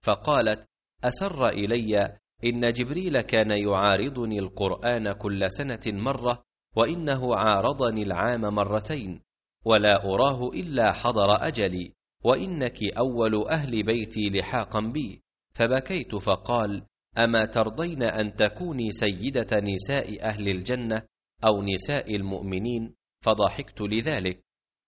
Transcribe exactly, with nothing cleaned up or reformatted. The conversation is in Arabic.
فقالت: أسر إلي إن جبريل كان يعارضني القرآن كل سنة مرة، وإنه عارضني العام مرتين، ولا أراه إلا حضر أجلي، وإنك أول أهل بيتي لحاقا بي. فبكيت فقال: أما ترضين أن تكوني سيدة نساء أهل الجنة أو نساء المؤمنين؟ فضحكت لذلك.